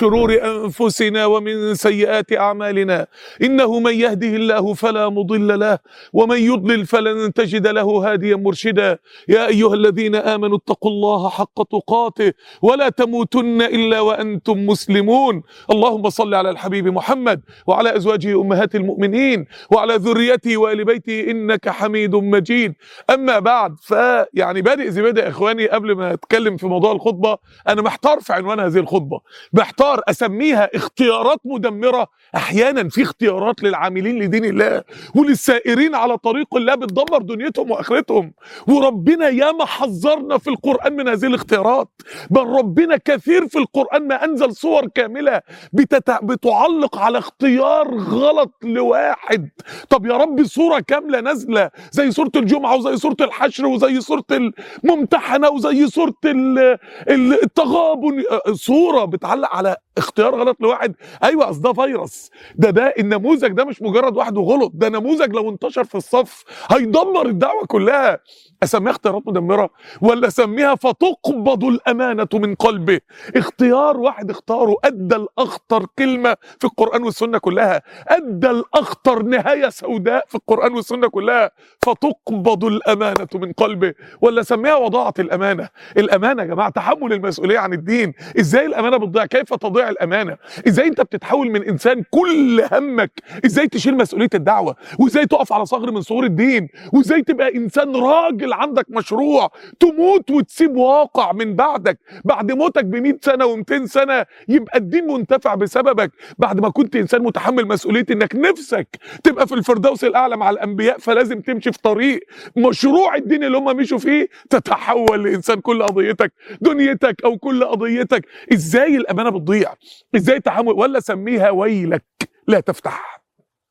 شرور أنفسنا ومن سيئات أعمالنا، إنه من يهده الله فلا مضل له ومن يضلل فلن تجد له هاديا مرشدا. يا أيها الذين آمنوا اتقوا الله حق تقاته ولا تموتن إلا وأنتم مسلمون. اللهم صل على الحبيب محمد وعلى أزواجه أمهات المؤمنين وعلى ذريته وآل بيته إنك حميد مجيد. أما بعد، فيعني بادئ زي بادئ إخواني، قبل ما أتكلم في موضوع الخطبة أنا محتار في عنوان هذه الخطبة، محتار أسميها اختيارات مدمرة. أحيانا في اختيارات للعاملين لدين الله وللسائرين على طريق الله بتدمر دنيتهم وآخرتهم، وربنا ياما حذرنا في القرآن من هذه الاختيارات، بل ربنا كثير في القرآن ما أنزل صور كاملة بتعلق على اختيار غلط لواحد. طب يا رب صورة كاملة نازلة زي سورة الجمعة وزي سورة الحشر وزي سورة الممتحنة وزي سورة التغابن، صورة بتعلق على اختيار غلط لواحد. ايوه، اصل ده فيروس، ده النموذج ده مش مجرد واحد وغلط، ده نموذج لو انتشر في الصف هيدمر الدعوة كلها. اسميها اختيارات مدمرة ولا اسميها فتقبض الامانة من قلبه؟ اختيار واحد اختاره ادى الاخطر كلمة في القرآن والسنة كلها، ادى الاخطر نهاية سوداء في القرآن والسنة كلها، فتقبض الامانة من قلبه. ولا اسميها وضاعة الامانة. الامانة يا جماعة تحمل المسؤولية عن الدين. ازاي الامانة بتضيع؟ كيف تضيع الامانة؟ ازاي انت بتتحول من انسان كل همك ازاي تشيل مسؤولية الدعوة، وازاي تقف على ثغر من ثغور الدين، وازاي تبقى انسان راجل عندك مشروع تموت وتسيب واقع من بعدك، بعد موتك ب100 سنة و200 سنة يبقى الدين منتفع بسببك، بعد ما كنت انسان متحمل مسؤولية انك نفسك تبقى في الفردوس الاعلى مع الانبياء، فلازم تمشي في طريق مشروع الدين اللي هم مشوا فيه، تتحول لانسان كل قضيتك دنيتك او كل قضيتك. ازاي الامانة بتضيع؟ ازاي تحمل؟ ولا سميها ويلك لا تفتح.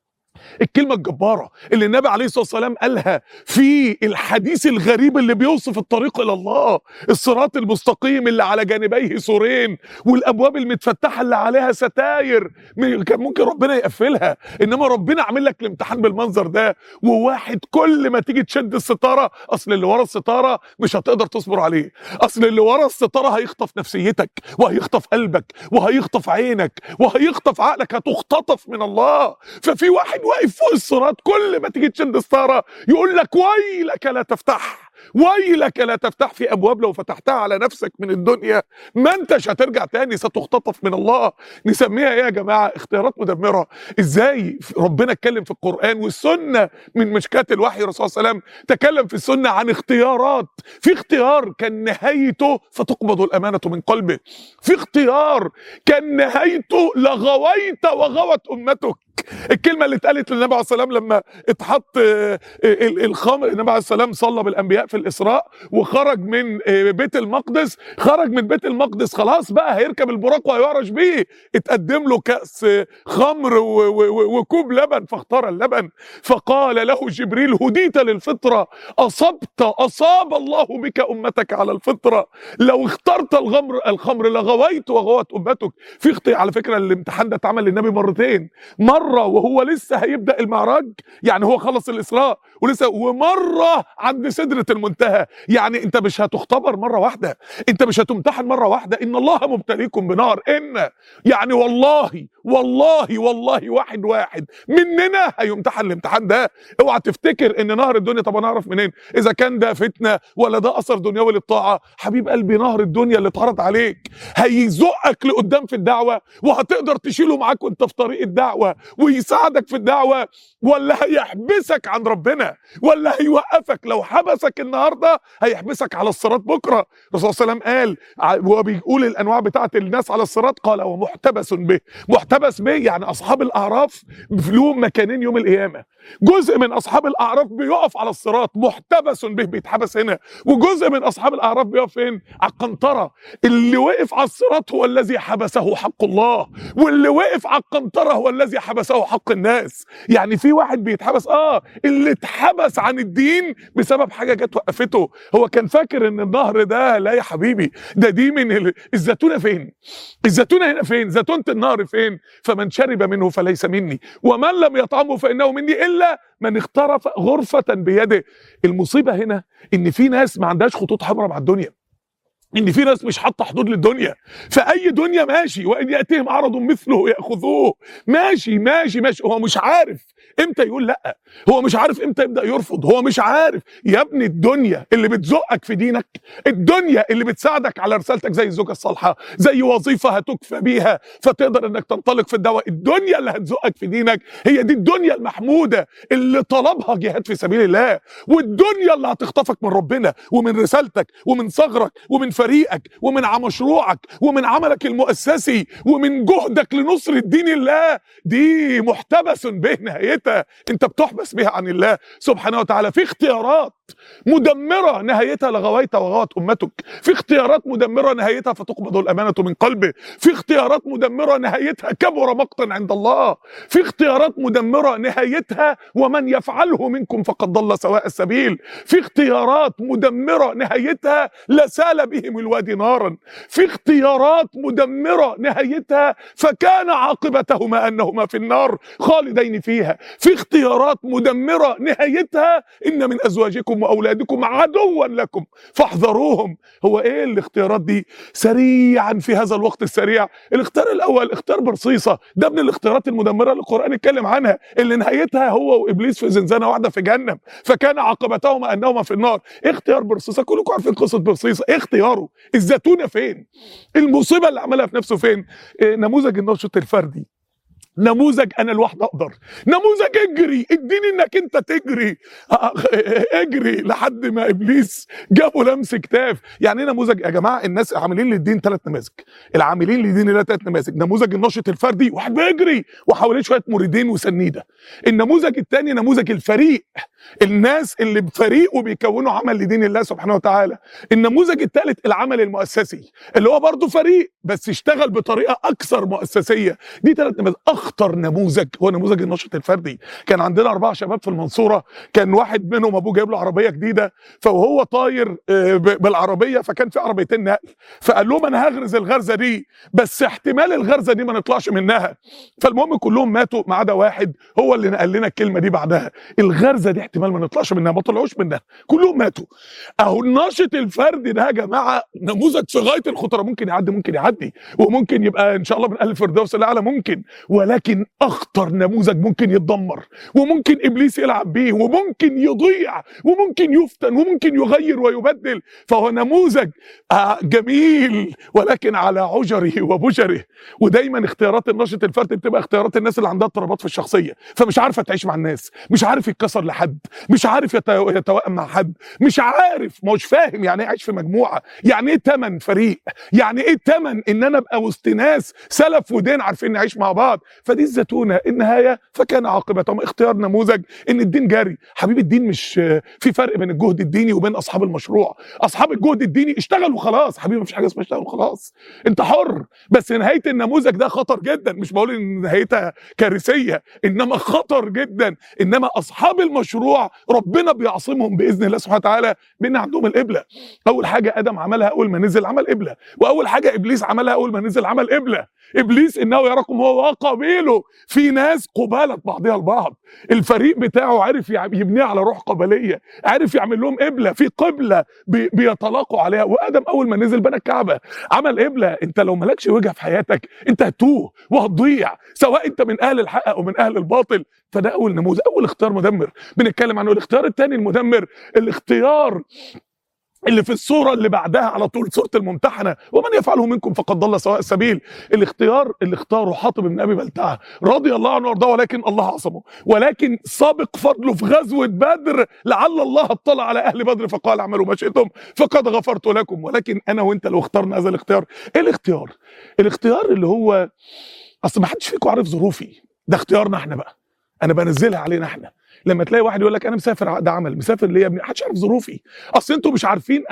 الكلمة الجبارة اللي النبي عليه الصلاة والسلام قالها في الحديث الغريب اللي بيوصف الطريق إلى الله، الصراط المستقيم اللي على جانبيه سورين والأبواب المتفتحة اللي عليها ستاير كان ممكن ربنا يقفلها، إنما ربنا عامل لك الامتحان بالمنظر ده. وواحد كل ما تيجي تشد الستارة، أصل اللي ورا الستارة مش هتقدر تصبر عليه، أصل اللي ورا الستارة هيخطف نفسيتك وهيخطف قلبك وهيخطف عينك وهيخطف عقلك، هتختطف من الله. ففي واحد واقف فوق الصراط كل ما تيجي تشد ستاره يقول لك ويلك لا تفتح، ويلك لا تفتح. في ابواب لو فتحتها على نفسك من الدنيا ما انتش هترجع تاني، ستختطف من الله. نسميها ايه يا جماعه؟ اختيارات مدمره. ازاي ربنا اتكلم في القران والسنه من مشكات الوحي، الرسول صلى الله عليه وسلم تكلم في السنه عن اختيارات. في اختيار كان نهايته فتقبض الامانه من قلبه، في اختيار كان نهايته لغويت وغوت امتك. الكلمه اللي اتقالت للنبي عليه الصلاه والسلام لما اتحط الخمر، النبي عليه الصلاه والسلام صلى بالانبياء في الاسراء وخرج من بيت المقدس، خرج من بيت المقدس خلاص بقى هيركب البراق وهيعرج بيه، اتقدم له كاس خمر وكوب لبن فاختار اللبن، فقال له جبريل هديت للفطره، اصاب الله بك امتك على الفطره، لو اخترت الخمر لغويت وغوت امتك. في اختيار على فكره. الامتحان ده اتعمل للنبي مرتين، مرة وهو لسه هيبدأ المعراج، يعني هو خلص الإسراء ولسه، ومرة عند سدرة المنتهى. يعني انت مش هتختبر مرة واحدة، انت مش هتمتحن مرة واحدة. ان الله مبتليكم بنار، يعني والله والله والله واحد مننا هيمتحن الامتحان ده. اوعى تفتكر ان نهر الدنيا، طب انا اعرف منين اذا كان ده فتنة ولا ده اثر دنيوي للطاعة؟ حبيب قلبي، نهر الدنيا اللي اتعرض عليك هيزقك لقدام في الدعوة وهتقدر تشيله معاك وانت في طريق الدعوة ويساعدك في الدعوة، ولا هيحبسك عن ربنا، ولا هيوقفك. لو حبسك النهارده هيحبسك على الصراط بكره. الرسول صلى الله عليه وسلم قال وهو بيقول الانواع بتاعه الناس على الصراط، قال ومحتبس به. محتبس به يعني اصحاب الاعراف لهم مكانين يوم القيامه، جزء من اصحاب الاعراف بيقف على الصراط محتبس به بيتحبس هنا، وجزء من اصحاب الاعراف بيقف فين؟ على القنطره. اللي وقف على الصراط هو الذي حبسه حق الله، واللي وقف على القنطره هو الذي حبسه حق الناس. يعني في واحد بيتحبس اللي اتحبس عن الدين بسبب حاجه جت وقفته. هو كان فاكر ان النهر ده، لا يا حبيبي، دي من الزيتونه. فين الزيتونه؟ هنا فين زيتونه النهر؟ فين؟ فمن شرب منه فليس مني ومن لم يطعمه فانه مني الا من اغترف غرفه بيده. المصيبه هنا ان في ناس ما عندهاش خطوط حمراء مع الدنيا، ان في ناس مش حاطه حدود للدنيا، فاي دنيا ماشي، وان ياتيهم عرض مثله ياخذوه، ماشي ماشي ماشي. هو مش عارف امتى يقول لا، هو مش عارف امتى يبدا يرفض، هو مش عارف. يا ابني الدنيا اللي بتزقك في دينك، الدنيا اللي بتساعدك على رسالتك، زي الزوجه الصالحه، زي وظيفه هتكفى بيها فتقدر انك تنطلق في الدعوه، الدنيا اللي هتزقك في دينك هي دي الدنيا المحموده اللي طلبها جهاد في سبيل الله، والدنيا اللي هتخطفك من ربنا ومن رسالتك ومن ثغرك ومن فريقك ومن مشروعك ومن عملك المؤسسي ومن جهدك لنصر الدين الله، دي محتبس به نهايتها، انت بتحبس بها عن الله سبحانه وتعالى. في اختيارات مدمره نهايتها لغويت وغوت امتك، في اختيارات مدمره نهايتها فتقبض الامانه من قلبه، في اختيارات مدمره نهايتها كبر مقتا عند الله، في اختيارات مدمره نهايتها ومن يفعله منكم فقد ضل سواء السبيل، في اختيارات مدمره نهايتها لسال بهم الوادي نارا، في اختيارات مدمره نهايتها فكان عاقبتهما انهما في النار خالدين فيها، في اختيارات مدمره نهايتها ان من ازواجكم واولادكم عدوا لكم فاحذروهم. هو ايه الاختيارات دي؟ سريعا في هذا الوقت السريع، الاختيار الاول اختيار برصيصه، ده من الاختيارات المدمره اللي القران اتكلم عنها، اللي نهايتها هو وابليس في زنزانه واحده في جهنم فكان عاقبتهما انهما في النار. إيه اختيار برصيصه؟ كلكم عارفين قصه برصيصه، ايه اختياره؟ الزتونه فين؟ المصيبه اللي عملها في نفسه فين؟ نموذج النشط الفردي، نموذج انا لوحدي اقدر، نموذج اجري، اديني انك انت تجري، اجري لحد ما ابليس جابه لمس كتاف. يعني ايه نموذج يا جماعه؟ الناس عاملين للدين 3 نماذج، العاملين للدين الله 3 نماذج، نموذج الناشط الفردي واحد بيجري وحواليه شويه مريدين وسنيده، النموذج الثاني نموذج الفريق، الناس اللي بفريقه بيكونوا عمل لدين الله سبحانه وتعالى، النموذج الثالث العمل المؤسسي اللي هو برضه فريق بس اشتغل بطريقه اكثر مؤسسيه. دي 3 نماذج. اخطر نموذج هو نموذج النشط الفردي. كان عندنا 4 شباب في المنصوره، كان واحد منهم ابوه جايب له عربيه جديده، فوهو طاير بالعربيه فكان في عربيتين نقل، فقال لهم انا هغرز الغرزه دي بس احتمال الغرزه دي ما نطلعش منها، فالمهم كلهم ماتوا ما عدا واحد هو اللي نقل لنا الكلمه دي بعدها، الغرزه دي احتمال ما نطلعش منها، ما طلعوش منها، كلهم ماتوا. اهو الناشط الفردي ده يا جماعه نموذج في غايه الخطوره، ممكن يعدي ممكن يعدي وممكن يبقى ان شاء الله من اهل الفردوس الاعلى ممكن، ولكن اخطر نموذج ممكن يتدمر وممكن ابليس يلعب بيه وممكن يضيع وممكن يفتن وممكن يغير ويبدل، فهو نموذج جميل ولكن على عجره وبشره. ودايما اختيارات الناشط الفردي بتبقى اختيارات الناس اللي عندها اضطرابات في الشخصيه، فمش عارفه تعيش مع الناس، مش عارف يتكسر لحد، مش عارف يتوائم مع حد، مش عارف، مش فاهم يعني ايه اعيش في مجموعه، يعني ايه تمن فريق، يعني ايه تمن ان انا ابقى وسط ناس سلف ودين عارفين نعيش مع بعض. فدي الزتونه النهايه فكان عاقبتهم اختيار نموذج ان الدين جاري. حبيبي الدين مش في فرق بين الجهد الديني وبين اصحاب المشروع، اصحاب الجهد الديني اشتغلوا خلاص، حبيبي مفيش حاجه اسمها اشتغلوا خلاص، انت حر، بس نهايه النموذج ده خطر جدا، مش بقول ان نهايتها كارثيه انما خطر جدا. انما اصحاب المشروع ربنا بيعصمهم باذن الله سبحانه وتعالى بان عندهم القبله. اول حاجه ادم عملها اول ما نزل عمل قبله، واول حاجه ابليس عملها اول ما نزل عمل قبله. ابليس انه يراكم هو وقبيله، في ناس قباله بعضها البعض، الفريق بتاعه عرف يبنيه على روح قبليه، عرف يعمل لهم قبله، في قبله بيتلاقوا عليها. وادم اول ما نزل بنى الكعبه عمل قبله. انت لو مالكش وجهه في حياتك انت هتوه وهتضيع، سواء انت من اهل الحق او من اهل الباطل. فده اول نموذج، اول اختيار مدمر بنتكلم عنه. الاختيار الثاني المدمر، الاختيار اللي في الصورة اللي بعدها على طول، سورة الممتحنة، ومن يفعله منكم فقد ضل سواء السبيل. الاختيار اللي اختاره حاطب بن ابي بلتعه رضي الله عنه وارضاه، ولكن الله عصمه، ولكن سابق فضله في غزوة بدر، لعل الله اطلع على اهل بدر فقال اعملوا ما شئتم فقد غفرت لكم. ولكن انا وانت لو اخترنا هذا الاختيار، ايه الاختيار؟ الاختيار اللي هو اصل ما حدش فيكم عارف ظروفي، ده اختيارنا احنا بقى، انا بنزلها علينا احنا. لما تلاقي واحد يقول لك انا مسافر عقد عمل، مسافر ليه يا ابني؟ محدش عارف ظروفي، اصل انتوا مش عارفين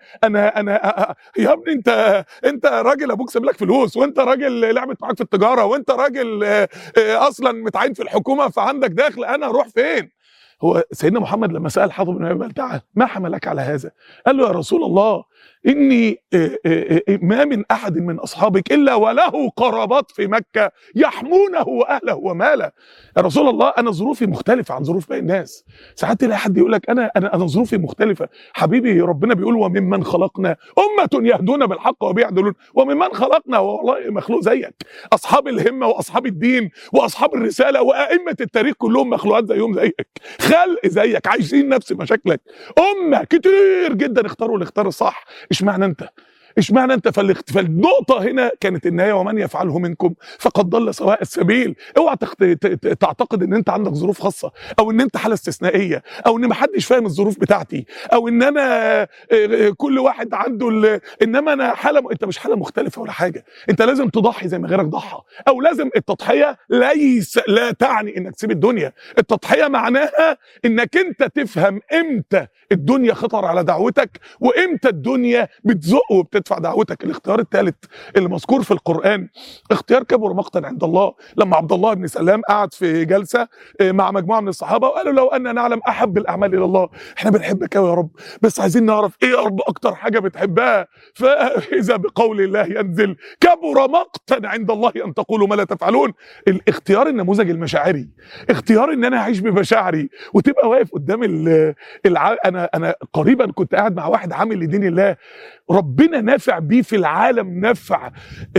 انا يا ابني، انت راجل ابوك ساب لك فلوس، وانت راجل لعبت معاك في التجاره، وانت راجل اصلا متعين في الحكومه فعندك دخل، انا اروح فين؟ هو سيدنا محمد لما سال حاطب بن ابي بلتعه ما حملك على هذا؟ قال له يا رسول الله إني ما من أحد من أصحابك إلا وله قرابات في مكة يحمونه وأهله وماله. يا رسول الله أنا ظروفي مختلفة عن ظروف باقي الناس. ساعات تلاقي حد يقول لك أنا ظروفي مختلفة. حبيبي ربنا بيقول وممن خلقنا أمة يهدون بالحق وبيعدلون، وممن خلقنا والله مخلوق زيك. أصحاب الهمة وأصحاب الدين وأصحاب الرسالة وأئمة التاريخ كلهم مخلوقات زيهم زيك، خلق زيك، عايشين نفس مشاكلك. أمة كتير جدا اختاروا الاختيار الصح. اشمعنى انت؟ اشمعنى انت؟ فالنقطه هنا كانت النهايه ومن يفعله منكم فقد ضل سواء السبيل. اوعى تعتقد ان انت عندك ظروف خاصه، او ان انت حاله استثنائيه، او ان محدش فاهم الظروف بتاعتي، او ان انا كل واحد عنده انما انا حاله. انت مش حاله مختلفه ولا حاجه. انت لازم تضحي زي ما غيرك ضحى، او لازم التضحيه لا تعني انك تسيب الدنيا. التضحيه معناها انك انت تفهم امتى الدنيا خطر على دعوتك، وامتى الدنيا بتزق وبتدفع دعوتك. الاختيار الثالث اللي مذكور في القرآن اختيار كبر مقتا عند الله. لما عبد الله بن سلام قعد في جلسة مع مجموعة من الصحابة وقالوا لو أننا نعلم أحب الأعمال إلى الله، احنا بنحبك قوي يا رب، بس عايزين نعرف ايه يا رب اكتر حاجة بتحبها. فإذا بقول الله ينزل كبر مقتا عند الله أن تقولوا ما لا تفعلون. الاختيار النموذج المشاعري، اختيار ان انا اعيش بمشاعري وتبقى واقف قدام انا قريبا كنت قاعد مع واحد عامل لدين الله ربنا نافع بيه في العالم، نفع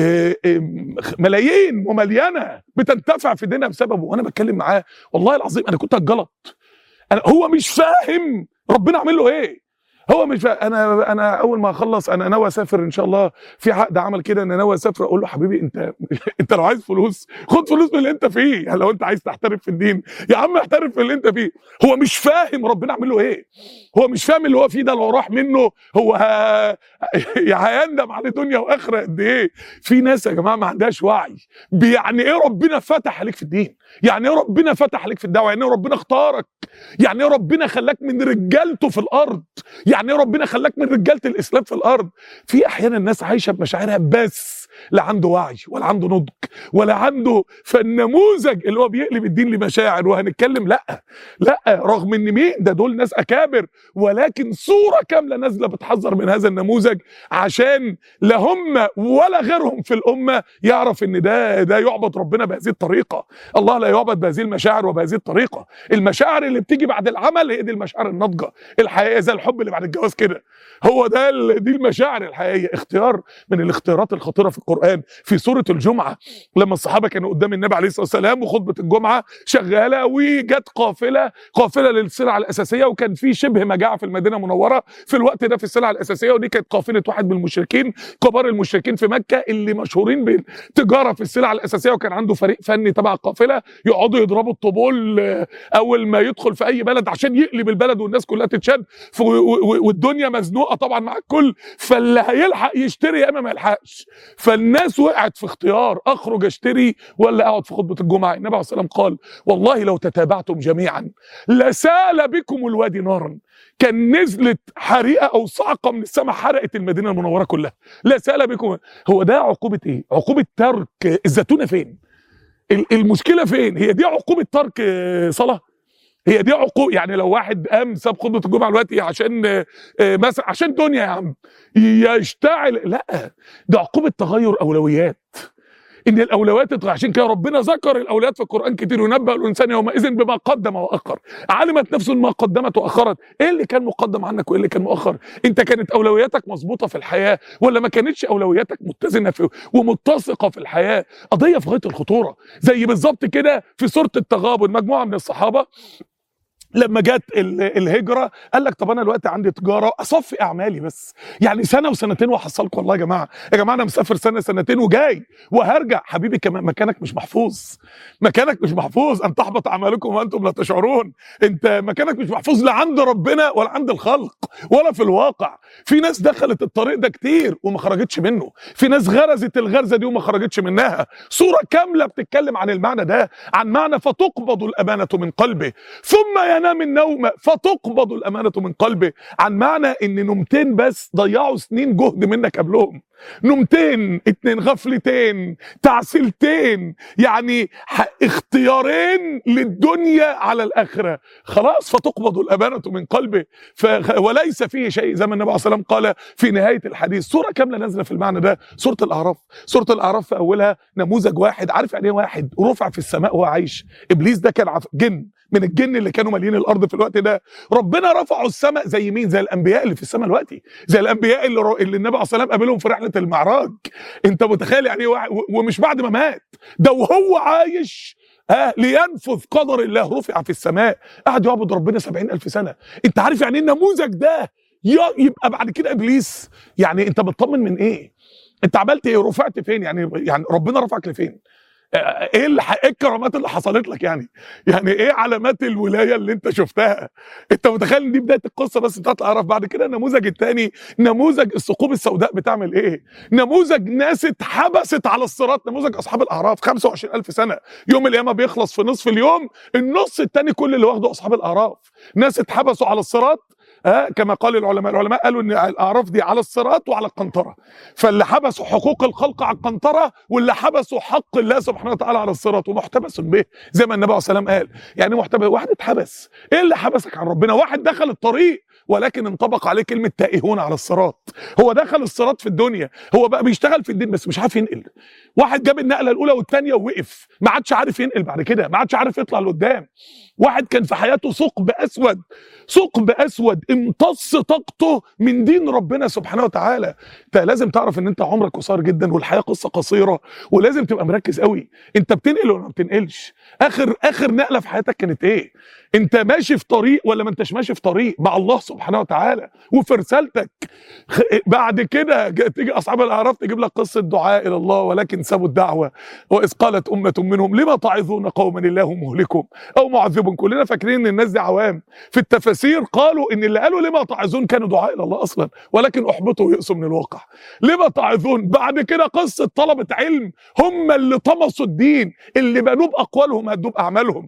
ملايين ومليانه بتنتفع في دينها بسببه، وانا بتكلم معاه والله العظيم انا كنت هتجلط. هو مش فاهم ربنا عامل له ايه. هو مش فاهم. انا اول ما اخلص انا ناوي اسافر ان شاء الله، في عقد عمل كده انا ناوي اسافر. اقول له حبيبي انت لو عايز فلوس خد فلوس من اللي انت فيه، يعني لو انت عايز تحترف في الدين يا عم احترف في اللي انت فيه. هو مش فاهم ربنا عامل له ايه، هو مش فاهم اللي هو فيه ده لو راح منه هو هيندم على دنيا واخره قد ايه. في ناس يا جماعه ما عندهاش وعي يعني ايه ربنا فتح عليك في الدين، يعني ايه ربنا فتح عليك في الدعوه، يعني ايه ربنا اختارك، يعني ايه ربنا خلاك من رجالته في الارض، يعني ايه ربنا خلاك من رجاله الاسلام في الارض. في احيانا الناس عايشه بمشاعرها بس لا عنده وعي ولا عنده نضج ولا عنده. فالنموذج اللي هو بيقلب الدين لمشاعر وهنتكلم لا رغم ان مين ده دول ناس اكابر، ولكن صوره كامله نازله بتحذر من هذا النموذج عشان لا هم ولا غيرهم في الامه يعرف ان ده يعبد ربنا بهذه الطريقه. الله لا يعبد بهذه المشاعر وبهذه الطريقه. المشاعر اللي بتيجي بعد العمل هي دي المشاعر الناضجه الحقيقيه، زي الحب اللي بعد الجواز كده. هو ده دي المشاعر الحقيقيه. اختيار من الاختيارات الخطيره في القرآن في سورة الجمعة، لما الصحابة كانوا قدام النبي عليه الصلاة والسلام وخطبة الجمعة شغالة وجت قافلة للسلع الأساسية، وكان في شبه مجاعة في المدينة المنورة في الوقت ده في السلع الأساسية، ودي كانت قافلة واحد من المشركين كبار المشركين في مكة اللي مشهورين بالتجارة في السلع الأساسية، وكان عنده فريق فني تبع القافلة يقعدوا يضربوا الطبول أول ما يدخل في أي بلد عشان يقلب البلد والناس كلها تتشد، والدنيا مزنوقة طبعا مع الكل، فاللي هيلحق يشتري يا إما ما يلحقش. فالناس وقعت في اختيار اخرج اشتري ولا اقعد في خطبه الجمعه. النبي عليه الصلاه والسلام قال والله لو تتابعتم جميعا لسال بكم الوادي نارا. كان نزلت حريقه او صعقه من السماء حرقت المدينه المنوره كلها. لسال بكم. هو ده عقوبه ايه؟ عقوبه ترك الزتونه فين؟ المشكله فين؟ هي دي عقوبه ترك صلاه؟ هي دي عقوق؟ يعني لو واحد قام ساب خطبه الجمعه دلوقتي عشان مثلا عشان دنيا يا عم يشتعل، لا ده عقوبه تغير اولويات. ان الاولويات تتغير. عشان كده ربنا ذكر الاولويات في القران كتير، ينبأ الانسان يومئذ بما قدم واخر. علمت نفس ما قدمت واخرت. ايه اللي كان مقدم عنك وايه اللي كان مؤخر؟ انت كانت اولوياتك مظبوطه في الحياه ولا ما كانتش اولوياتك متزنه ومتسقه في الحياه؟ قضيه في غايه الخطوره. زي بالظبط كده في سوره التغابن مجموعه من الصحابه لما جت الهجره قال لك طب انا دلوقتي عندي تجاره اصفي اعمالي بس، يعني سنه وسنتين واحصلكم. والله يا جماعه انا مسافر سنه سنتين وجاي وهرجع. حبيبي كمان مكانك مش محفوظ، مكانك مش محفوظ. ان تحبط اعمالكم وانتم لا تشعرون. انت مكانك مش محفوظ لا عند ربنا ولا عند الخلق ولا في الواقع. في ناس دخلت الطريق ده كتير وما خرجتش منه، في ناس غرزت الغرزه دي وما خرجتش منها. سوره كامله بتتكلم عن المعنى ده، عن معنى فتقبض الامانه من قلبه ثم ينام النوم فتقبض الامانه من قلبه. عن معنى ان نومتين بس ضيعوا سنين جهد منك قبلهم، نومتين، 2 غفلتين، تعسلتين، يعني اختيارين للدنيا على الاخره، خلاص فتقبض الامانه من قلبه. وليس فيه شيء، زي ما النبي عليه الصلاه والسلام قال في نهايه الحديث. سوره كامله نازله في المعنى ده، سوره الاعراف. سوره الاعراف في اولها نموذج واحد، عارف يعني ايه واحد رفع في السماء وهو عايش؟ ابليس ده كان جن من الجن اللي كانوا مالين الارض في الوقت ده، ربنا رفعوا السماء زي مين؟ زي الانبياء اللي في السماء دلوقتي، زي الانبياء اللي النبي عليه الصلاه والسلام قابلهم في رحله المعراج. انت متخيل يعني ايه؟ ومش بعد ما مات، ده وهو عايش لينفذ قدر الله رفع في السماء، قعد يعبد ربنا 70,000 سنه. انت عارف يعني ايه النموذج ده يبقى بعد كده ابليس؟ يعني انت بتطمن من ايه؟ انت عملت ايه؟ رفعت فين؟ يعني ربنا رفعك لفين؟ ايه الكرامات اللي حصلت لك؟ يعني ايه علامات الولايه اللي انت شفتها؟ انت متخيل ان دي بدايه القصه بس بتاعت الاعراف؟ بعد كده النموذج الثاني، نموذج الثقوب السوداء بتعمل ايه؟ نموذج ناس اتحبست على الصراط، نموذج اصحاب الاعراف 25,000 سنه، يوم القيامه بيخلص في نصف اليوم، النص الثاني كل اللي واخده اصحاب الاعراف، ناس اتحبسوا على الصراط. كما قال العلماء قالوا ان الاعراف دي على الصراط وعلى القنطره، فاللي حبسوا حقوق الخلق على القنطره، واللي حبسوا حق الله سبحانه وتعالى على الصراط، ومحتبس به زي ما النبي عليه الصلاه والسلام قال. يعني محتبس، واحد اتحبس، ايه اللي حبسك عن ربنا؟ واحد دخل الطريق ولكن انطبق عليه كلمه تائهون على الصراط، هو دخل الصراط في الدنيا، هو بقى بيشتغل في الدين بس مش عارف ينقل. واحد جاب النقله الاولى والثانيه ووقف، ما عادش عارف ينقل بعد كده، ما عادش عارف يطلع لقدام. واحد كان في حياته ثقب اسود امتص طاقته من دين ربنا سبحانه وتعالى. انت لازم تعرف ان انت عمرك قصير جدا والحياه قصه قصيره، ولازم تبقى مركز قوي. انت بتنقل ولا ما بتنقلش؟ اخر نقله في حياتك كانت ايه؟ انت ماشي في طريق ولا ما انتش ماشي في طريق مع الله سبحانه وتعالى وفي رسالتك؟ بعد كده تيجي اصحاب الاعراف تجيب لك قصه دعاء الى الله ولكن سابوا الدعوه، واذ قالت امه منهم لما تعظون قوما الله مهلكهم او معذبهم. كلنا فاكرين ان الناس دي عوام، في التفاسير قالوا ان اللي قالوا لما تعظون كانوا دعاء الى الله اصلا، ولكن احبطوا ويأسوا من الواقع. لما تعظون، بعد كده قصه طلبه علم هم اللي طمسوا الدين، اللي بنوا باقوالهم هدوا باعمالهم.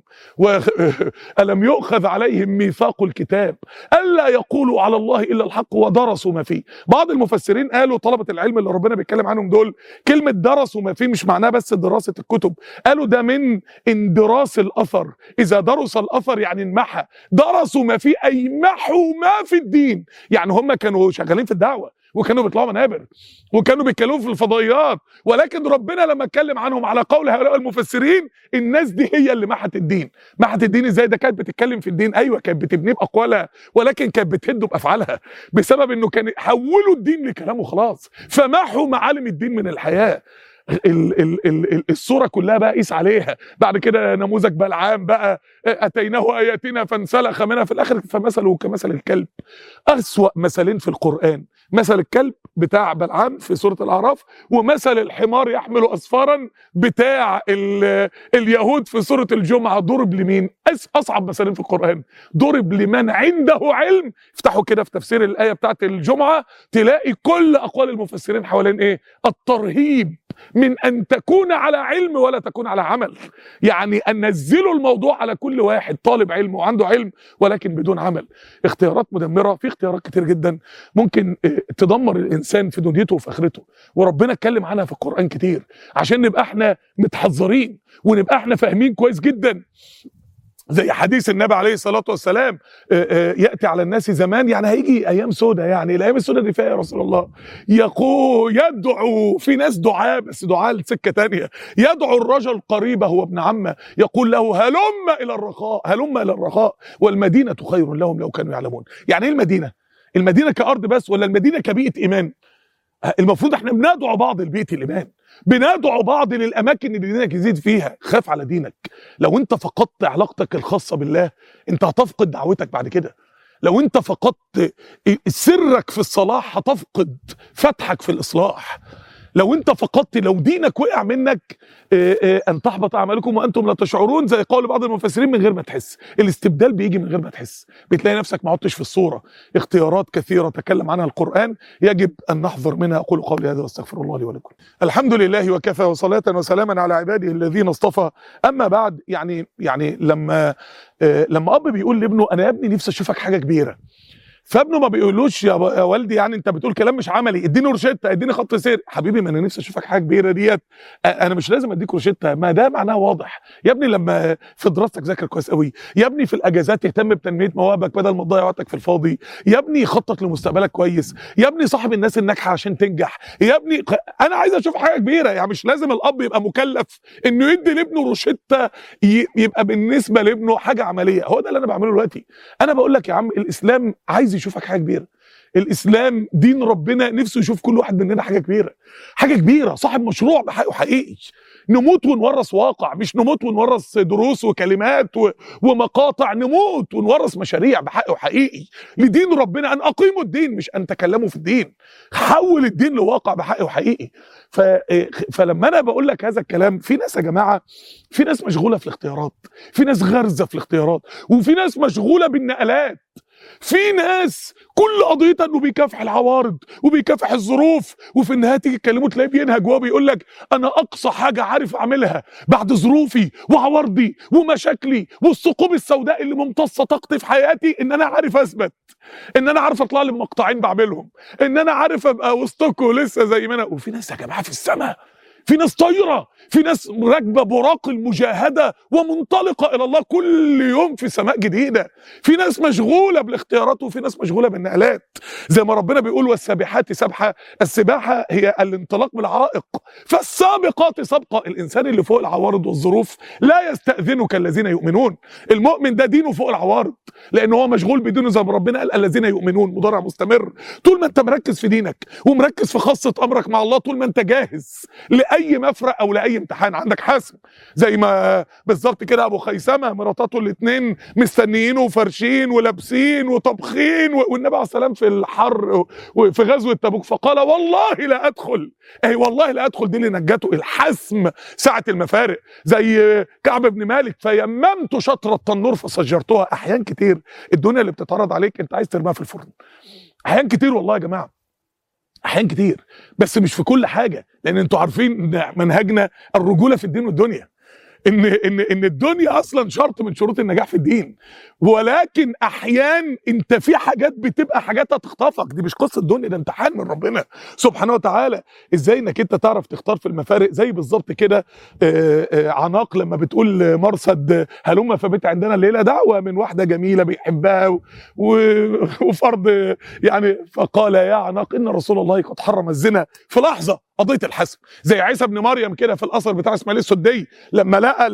ألم يؤخذ عليهم ميثاق الكتاب ألا يقولوا على الله إلا الحق ودرسوا ما فيه. بعض المفسرين قالوا طلبة العلم اللي ربنا بيتكلم عنهم دول، كلمة درسوا ما فيه مش معناها بس دراسة الكتب، قالوا ده من اندراس الأثر، إذا درس الأثر يعني انمحى، درسوا ما فيه أي محوا ما في الدين. يعني هم كانوا شغالين في الدعوة وكانوا بيطلعوا منابر وكانوا بيتكلموا في الفضائيات، ولكن ربنا لما اتكلم عنهم على قول هؤلاء المفسرين، الناس دي هي اللي محت الدين. محت الدين ازاي؟ ده كانت بتتكلم في الدين، ايوه كانت بتبنيه باقوالها، ولكن كانت بتهده بافعالها، بسبب انه كان حولوا الدين لكلامه خلاص، فمحوا معالم الدين من الحياه. الصوره كلها بقى قيس عليها. بعد كده نموذج بلعام بقى، اتيناه اياتنا فانسلخ منها، في الاخر فمثله كمثل الكلب. اسوأ مثلين في القران، مثل الكلب بتاع بلعام في سوره الاعراف، ومثل الحمار يحمل اسفارا بتاع اليهود في سوره الجمعه. ضرب لمين؟ اصعب مثلين في القران، ضرب لمن عنده علم. افتحوا كده في تفسير الايه بتاعت الجمعه تلاقي كل اقوال المفسرين حوالين ايه؟ الترهيب من ان تكون على علم ولا تكون على عمل. يعني ان نزلوا الموضوع على كل واحد طالب علم وعنده علم ولكن بدون عمل. اختيارات مدمره، في اختيارات كتير جدا ممكن تدمر الانسان في دنيته وفي اخرته، وربنا اتكلم عنها في القران كتير عشان نبقى احنا متحذرين ونبقى احنا فاهمين كويس جدا. زي حديث النبي عليه الصلاة والسلام، يأتي على الناس زمان، يعني هيجي أيام سودة. يعني الأيام السودة دي فيها يا رسول الله؟ يقول يدعو في ناس دعاء، بس دعاء لسكة تانية، يدعو الرجل قريبه وابن عمه يقول له هلم إلى الرخاء، هلم إلى الرخاء والمدينة خير لهم لو كانوا يعلمون. يعني إيه المدينة؟ المدينة كأرض بس ولا المدينة كبيئة إيمان؟ المفروض احنا بندعو بعض لبيئة الإيمان، بندعو بعض للأماكن اللي دينك يزيد فيها. خاف على دينك. لو انت فقدت علاقتك الخاصة بالله انت هتفقد دعوتك بعد كده. لو انت فقدت سرك في الصلاح هتفقد فتحك في الإصلاح. لو انت فقدت، لو دينك وقع منك، ان تحبط اعمالكم وانتم لا تشعرون، زي قول بعض المفسرين، من غير ما تحس. الاستبدال بيجي من غير ما تحس، بتلاقي نفسك ما عدتش في الصوره. اختيارات كثيره تكلم عنها القران، يجب ان نحذر منها. اقول قولي هذا واستغفر الله لي ولكم. الحمد لله وكفى، وصلاه وسلاما على عباده الذين اصطفى. اما بعد، يعني لما اب بيقول لابنه انا يا ابني نفسي اشوفك حاجه كبيره، فابنه ما بيقولوش يا والدي يعني انت بتقول كلام مش عملي، اديني روشته، اديني خط سير. حبيبي، ما انا نفسي اشوفك حاجه كبيره ديت، انا مش لازم اديك روشته، ما ده معناه واضح. يا ابني لما في دراستك ذاكر كويس قوي، يا ابني في الاجازات اهتم بتنميه مواهبك بدل ما تضيع وقتك في الفاضي، يا ابني خطط لمستقبلك كويس، يا ابني صاحب الناس الناجحه عشان تنجح، يا ابني انا عايز اشوف حاجه كبيره. يعني مش لازم الاب يبقى مكلف انه يدي لابنه روشته يبقى بالنسبه لابنه حاجه عمليه. هو ده اللي انا بعمله دلوقتي. انا بقول لك يا عم، الاسلام عايز يشوفك حاجه كبيره. الاسلام دين ربنا نفسه يشوف كل واحد مننا حاجه كبيره، حاجه كبيره، صاحب مشروع بحقه حقيقي. نموت ونورث واقع، مش نموت ونورث دروس وكلمات ومقاطع، نموت ونورث مشاريع بحقه حقيقي لدين ربنا. ان اقيموا الدين، مش ان تكلموا في الدين. حول الدين لواقع بحقه حقيقي. فلما انا بقول لك هذا الكلام، في ناس يا جماعه، في ناس مشغوله في الاختيارات، في ناس غارزه في الاختيارات، وفي ناس مشغوله بالنقلات. في ناس كل قضيتها انه بيكافح العوارض وبيكافح الظروف، وفي النهايه تيجي تكلمه تلاقيه بينهج وهو بيقول لك انا اقصى حاجه عارف اعملها بعد ظروفي وعوارضي ومشاكلي والثقوب السوداء اللي ممتصه طاقتي في حياتي، ان انا عارف اثبت، ان انا عارف اطلع لي بمقطعين بعملهم، ان انا عارف ابقى وسطكم لسه زي ما انا. وفي ناس يا جماعه في السماء، في ناس طايره، في ناس راكبه براق المجاهده ومنطلقه الى الله كل يوم في سماء جديده. في ناس مشغوله بالاختيارات، وفي ناس مشغوله بالنقلات. زي ما ربنا بيقول والسابحات سبحه، السباحه هي الانطلاق بالعائق، فالسابقات سبقه. الانسان اللي فوق العوارض والظروف لا يستاذنك الذين يؤمنون. المؤمن ده دينه فوق العوارض، لان هو مشغول بدينه. زي ما ربنا قال الذين يؤمنون، مضارع مستمر. طول ما انت مركز في دينك ومركز في خاصه امرك مع الله، طول ما انت جاهز لاي مفرق او لاي امتحان، عندك حاسم. زي ما بالظبط كده ابو خيثمه مراتاته الاثنين مستنيين وفرشين ولابسين وطبخين، والنبي عليه السلام في الحر وفي غزوه تبوك فقال والله لا ادخل. اي والله لا ادخل، دي اللي نجته الحسم ساعه المفارق. زي كعب بن مالك فيممت شطر التنور فسجرتها. احيان كتير الدنيا اللي بتتعرض عليك انت عايز ترميها في الفرن، احيان كتير والله يا جماعه، احيان كتير، بس مش في كل حاجه. لان انتوا عارفين ان منهجنا الرجوله في الدين والدنيا، ان الدنيا اصلا شرط من شروط النجاح في الدين. ولكن احيان انت في حاجات بتبقى حاجات هتخطفك، دي مش قصه الدنيا، ده امتحان من ربنا سبحانه وتعالى. ازاي انك انت تعرف تختار في المفارق؟ زي بالظبط كده عناق لما بتقول مرصد هلم فبت عندنا الليله دعوه من واحده جميله بيحبها وفرض يعني، فقال يا عناق ان رسول الله قد حرم الزنا، في لحظه قضيه الحسم. زي عيسى ابن مريم كده في الاثر بتاع اسماعيل السدي، لما لقى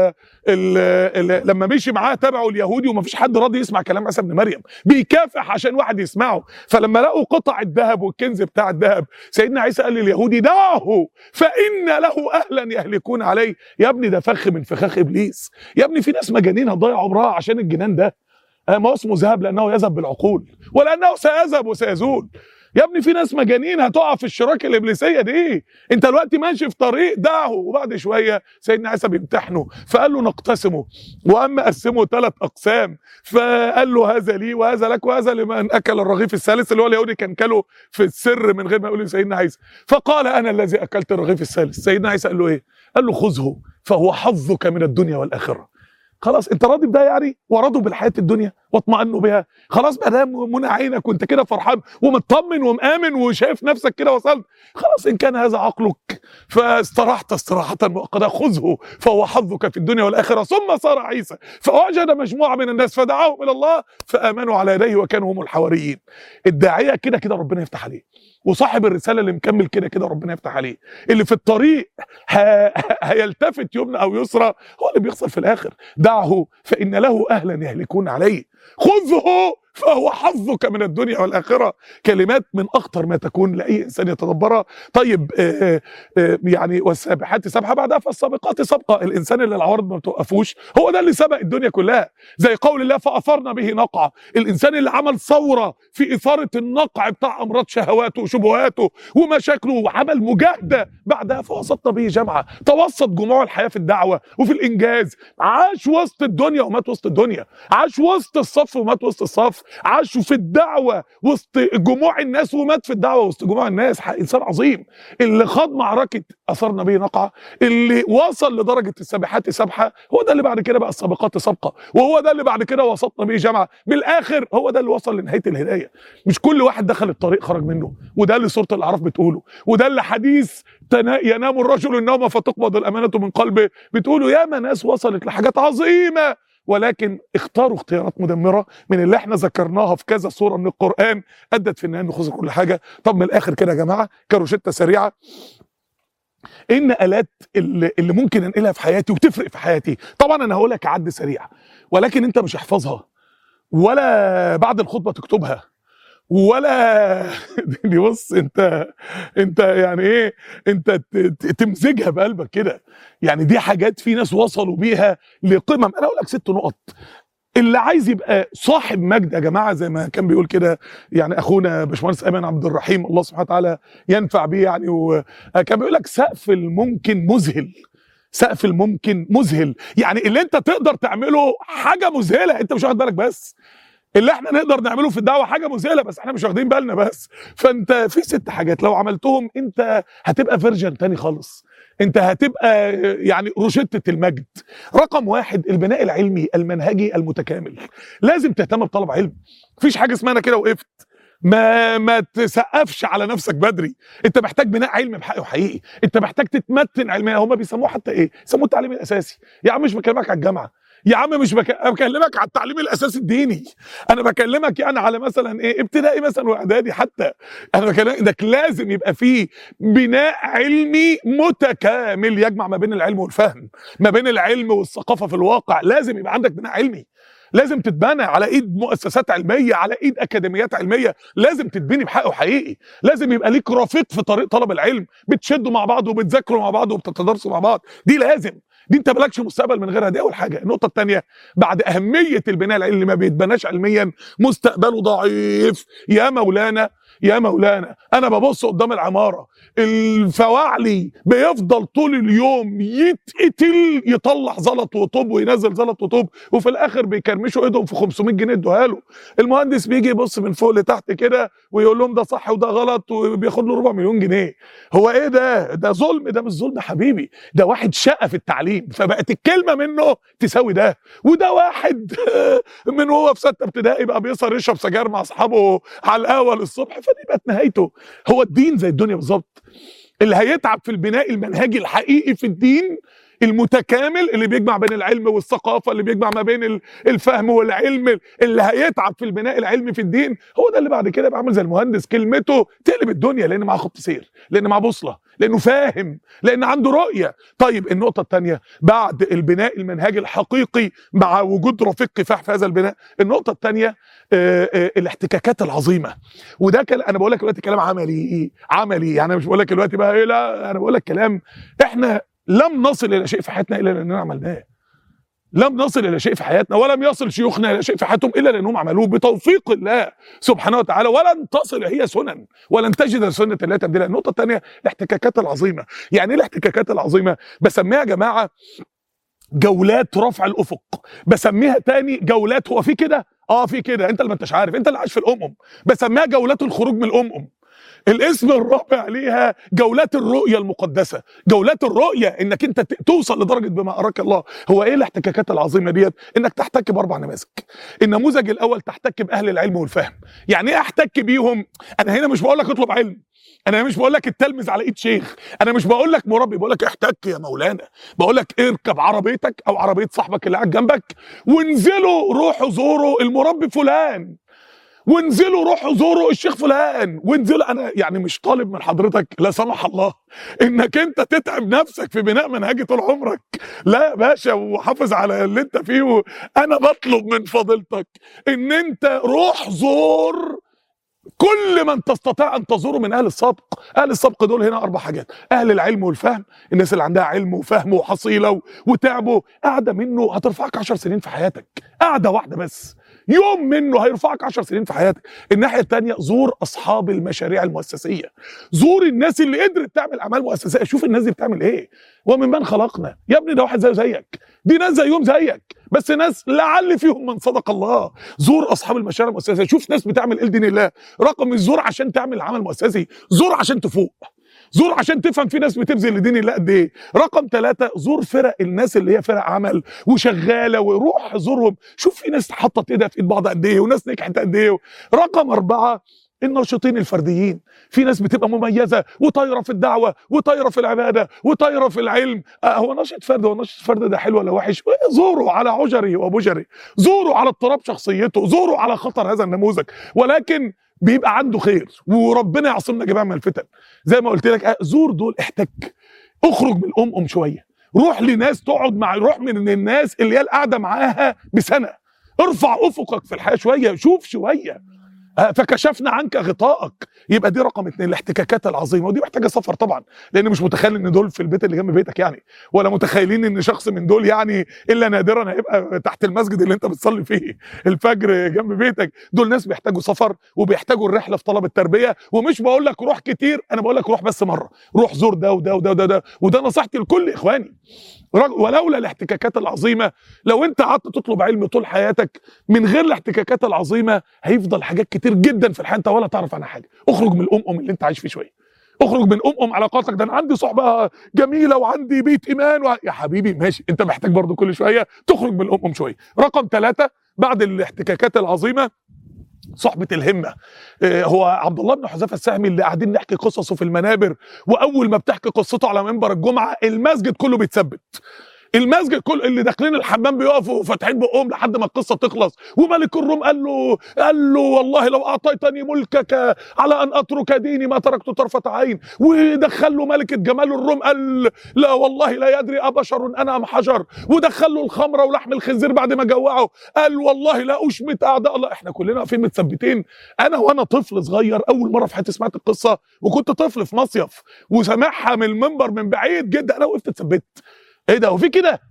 لما مشي معاه تبعه اليهودي ومفيش حد راضي يسمع كلام عيسى ابن مريم، بيكافح عشان واحد يسمعه. فلما لقوا قطع الذهب والكنز بتاع الذهب، سيدنا عيسى قال لليهودي دعه فان له اهلا يهلكون عليه. يا ابني ده فخ من فخاخ ابليس. يا ابني في ناس مجانين هتضيع عمرها عشان الجنان ده. ما هو اسمه ذهب لانه يذهب بالعقول ولانه سيذهب وسيزول. يا ابني في ناس مجانين هتقع في الشراكه الابليسيه دي. انت دلوقتي ماشي في طريق دعه، وبعد شويه سيدنا عيسى بيمتحنه فقال له نقتسمه، واما قسمه 3 اقسام، فقال له هذا لي وهذا لك وهذا لمن اكل الرغيف الثالث، اللي هو اليهودي كان كله في السر من غير ما يقول لسيدنا عيسى. فقال انا الذي اكلت الرغيف الثالث. سيدنا عيسى قال له ايه؟ قال له خذه فهو حظك من الدنيا والاخره. خلاص انت راضي بده يعني، ورضوا بالحياه الدنيا واطمئنوا بها، خلاص بقى ده منى عينك وانت كده فرحان ومطمن ومآمن وشايف نفسك كده وصلت. خلاص ان كان هذا عقلك فاستراحت استراحه مؤقته، خذه فهو حظك في الدنيا والاخره. ثم صار عيسى فوجد مجموعه من الناس فدعاهم الى الله فامنوا على يديه وكانوا هم الحواريين. الداعيه كده كده ربنا يفتح عليه، وصاحب الرساله اللي مكمل كده كده ربنا يفتح عليه. اللي في الطريق هيلتفت يمنى او يسرى هو اللي بيخسر في الاخر. دعه فان له اهلا يهلكون عليه، خذه فهو حظك من الدنيا والاخره. كلمات من اخطر ما تكون لاي انسان يتدبرها. طيب يعني والسابحات سبحه بعدها فالسابقات سبقه. الانسان اللي العوارض ما بتوقفوش هو ده اللي سبق الدنيا كلها، زي قول الله فاثرنا به نقعه. الانسان اللي عمل ثوره في اثاره النقع بتاع امراض شهواته وشبهاته ومشاكله وعمل مجاهده بعدها فوسطنا به جمعه. توسط جموع الحياه في الدعوه وفي الانجاز، عاش وسط الدنيا ومات وسط الدنيا، عاش وسط الصف ومات وسط الصف، عاش في الدعوه وسط جموع الناس ومات في الدعوه وسط جموع الناس. انسان عظيم اللي خاض معركه اثرنا به نقعه، اللي وصل لدرجه السابحات سبحه، هو ده اللي بعد كده بقى السابقات سبقه، وهو ده اللي بعد كده وسطنا به جمعه. بالاخر هو ده اللي وصل لنهايه الهدايه. مش كل واحد دخل الطريق خرج منه، وده اللي سوره الاعراف بتقوله، وده اللي حديث ينام الرجل النوم فتقبض الامانه من قلبه بتقوله. ياما ناس وصلت لحاجات عظيمه ولكن اختاروا اختيارات مدمره من اللي احنا ذكرناها في كذا سوره من القران، ادت في النهايه نخسر كل حاجه. طب من الاخر كده يا جماعه كروشته سريعه، ايه النقلات اللي ممكن انقلها في حياتي وتفرق في حياتي؟ طبعا انا هقول لك عد سريع، ولكن انت مش احفظها ولا بعد الخطبه تكتبها ولا دي بص انت يعني ايه، انت تمزجها بقلبك كده. يعني دي حاجات في ناس وصلوا بيها لقمم. انا اقول لك 6 نقط. اللي عايز يبقى صاحب مجد يا جماعه زي ما كان بيقول كده يعني اخونا باشمهندس ايمن عبد الرحيم الله سبحانه وتعالى ينفع بيه، يعني وكان بيقول لك سقف الممكن مذهل. سقف الممكن مذهل، يعني اللي انت تقدر تعمله حاجه مذهله انت مش واخد بالك، بس اللي احنا نقدر نعمله في الدعوه حاجه مذهله بس احنا مش واخدين بالنا بس. فانت في 6 حاجات لو عملتهم انت هتبقى فيرجن تاني خالص، انت هتبقى يعني روشتة المجد. رقم 1 البناء العلمي المنهجي المتكامل. لازم تهتم بطلب علم، مفيش حاجه اسمها انا كده وقفت. ما تسقفش على نفسك بدري. انت محتاج بناء علمي بحقه حقيقي، انت محتاج تتمتن علميا. هم بيسموه حتى ايه؟ يسموه التعليم الاساسي. يا عم مش بكلمك على الجامعه، يا عم مش بكلمك على التعليم الاساسي الديني، انا بكلمك يعني على مثلا ايه ابتدائي مثلا واعدادي حتى. انا بكلمك انك لازم يبقى فيه بناء علمي متكامل يجمع ما بين العلم والفهم، ما بين العلم والثقافه في الواقع. لازم يبقى عندك بناء علمي، لازم تتبنى على ايد مؤسسات علميه، على ايد اكاديميات علميه، لازم تتبني بحقه حقيقي. لازم يبقى ليك رفيق في طريق طلب العلم، بتشدوا مع بعض وبتذاكروا مع بعض وبتتدرسوا مع بعض. دي لازم، دي انت مالكش مستقبل من غيرها. دي اول حاجه. النقطه الثانيه بعد اهميه البناء العلمي اللي ما بيتبناش علميا مستقبله ضعيف. يا مولانا يا مولانا انا ببص قدام العماره الفواعلي بيفضل طول اليوم يتقتل يطلع زلط وطوب وينزل زلط وطوب، وفي الاخر بيكرمشوا ايدهم في 500 جنيه ادوها له. المهندس بيجي يبص من فوق لتحت كده ويقول لهم ده صح وده غلط وبياخد له 4 مليون جنيه. هو ايه ده؟ ده ظلم. ده مش ظلم يا حبيبي، ده واحد شقى في التعليم فبقت الكلمه منه تساوي ده. وده واحد من هو في 6 ابتدائي بقى بيسهر يشرب سجاير مع اصحابه على القهوه للصبح، فدي بقت نهايته. هو الدين زي الدنيا بالظبط. اللي هيتعب في البناء المنهجي الحقيقي في الدين المتكامل اللي بيجمع بين العلم والثقافه، اللي بيجمع ما بين الفهم والعلم، اللي هيتعب في البناء العلمي في الدين هو ده اللي بعد كده بيعمل زي المهندس كلمته تقلب الدنيا، لان معاه خط سير، لان معاه بوصله، لانه فاهم، لان عنده رؤيه. طيب النقطه الثانيه بعد البناء المنهجي الحقيقي مع وجود رفيق كفاح في هذا البناء، النقطه الثانيه الاحتكاكات العظيمه. وده انا بقول لك دلوقتي كلام عملي يعني انا مش بقول لك دلوقتي بقى ايه، لا انا بقول لك كلام احنا لم نصل الى شيء في حياتنا الا لاننا عملناه. لم نصل الى شيء في حياتنا ولم يصل شيوخنا الى شيء في حياتهم الا لانهم عملوه بتوفيق الله سبحانه وتعالى، ولن تصل هي سنن ولن تجد سنه الله تبديلا. النقطه الثانيه الاحتكاكات العظيمه. يعني ايه الاحتكاكات العظيمه؟ بسميها يا جماعه جولات رفع الافق، بسميها تاني جولات. هو في كده؟ في كده، انت اللي ما انتش عارف، انت اللي عايش في الامم. بسميها جولات الخروج من الامم. الاسم الرابع ليها جولات الرؤية المقدسة. جولات الرؤية انك انت توصل لدرجة بما اراك الله. هو ايه الاحتكاكات العظيمة ديت؟ انك تحتك ب4 نماذج. النموذج الاول تحتك باهل العلم والفهم. يعني ايه احتك بيهم؟ انا هنا مش بقول لك اطلب علم، انا مش بقول لك التلمذ على ايد شيخ، انا مش بقول لك مربي، بقول لك احتك يا مولانا. بقول لك اركب عربيتك او عربية صاحبك اللي قاعد جنبك وانزلوا روحوا زوروا المربي فلان وانزلوا روحوا زوروا الشيخ فلان، وانزلوا. انا يعني مش طالب من حضرتك لا سمح الله انك انت تتعب نفسك في بناء منهجي طول عمرك، لا يا باشا، وحافظ على اللي انت فيه. انا بطلب من فضيلتك ان انت روح زور كل من تستطيع ان تزوره من اهل السبق. اهل السبق دول هنا 4 حاجات: اهل العلم والفهم، الناس اللي عندها علم وفهم وحصيله وتعبوا، قاعده منه هترفعك 10 سنين في حياتك، قاعده واحده بس يوم منه هيرفعك 10 سنين في حياتك. الناحيه الثانيه زور اصحاب المشاريع المؤسسيه، زور الناس اللي قدرت تعمل اعمال مؤسسيه، شوف الناس دي بتعمل ايه. وممن خلقنا يا ابني، ده واحد زيه زيك، دي ناس زيهم زيك، بس ناس لعل فيهم من صدق الله. زور اصحاب المشاريع المؤسسيه، شوف ناس بتعمل ايه لدين الله. رقم الزور عشان تعمل عمل مؤسسي، زور عشان تفوق، زور عشان تفهم في ناس بتبذل لدين الله قد ايه. رقم 3 زور فرق الناس اللي هي فرق عمل وشغاله، وروح زورهم، شوف في ناس حطت ايدها في ايد بعض قد ايه، وناس نجحت قد ايه. رقم 4 الناشطين الفرديين، في ناس بتبقى مميزه وطايره في الدعوه وطايره في العباده وطايره في العلم. هو ناشط فرد، هو ناشط فرد ده حلو ولا وحش؟ زوروا على عجري وبجري، زوروا على اضطراب شخصيته، زوروا على خطر هذا النموذج، ولكن بيبقى عنده خير، وربنا يعصمنا جميعا من الفتن. زي ما قلت لك، زور دول، احتك، اخرج من الام شويه، روح لناس تقعد مع، روح من الناس اللي هي القعده معاها بسنه، ارفع افقك في الحياه شويه، شوف شويه. فكشفنا عنك غطائك. يبقى دي رقم 2، الاحتكاكات العظيمه، ودي محتاجه سفر طبعا، لان مش متخيل ان دول في البيت اللي جنب بيتك يعني، ولا متخيلين ان شخص من دول يعني الا نادرا هيبقى تحت المسجد اللي انت بتصلي فيه الفجر جنب بيتك. دول ناس بيحتاجوا سفر وبيحتاجوا الرحله في طلب التربيه. ومش بقول لك روح كتير، انا بقول لك روح بس مره، روح زور ده وده وده وده، وده نصيحتي لكل اخواني. ولولا الاحتكاكات العظيمه، لو انت قعدت تطلب علم طول حياتك من غير الاحتكاكات العظيمه، هيفضل حاجات كتير جدا في الحياه انت ولا تعرف عنها حاجه. اخرج من الام اللي انت عايش فيه شويه، اخرج من علاقاتك. ده انا عندي صحبه جميله وعندي بيت ايمان يا حبيبي ماشي، انت محتاج برضو كل شويه تخرج من الام شويه. رقم 3 بعد الاحتكاكات العظيمه، صحبة الهمة. هو عبد الله بن حذيفة السهمي اللي قاعدين نحكي قصصه في المنابر، واول ما بتحكي قصته على منبر الجمعة المسجد كله بيتثبت، المسجد كل اللي داخلين الحمام بيقفوا وفاتحين بقهم لحد ما القصه تخلص. وملك الروم قال له والله لو اعطيتني ملكك على ان اترك ديني ما تركت طرفه عين. ودخل له ملكه جمال الروم، قال لا والله لا يدري ابشر انا ام حجر. ودخل له الخمره ولحم الخنزير بعد ما جوعه، قال والله لا اشمت اعداء الله. احنا كلنا واقفين متثبتين. وانا طفل صغير اول مره في حياتي سمعت القصه، وكنت طفل في مصيف وسامعها من المنبر من بعيد جدا، انا وقفت اتثبت. ايه ده؟ هو في كده؟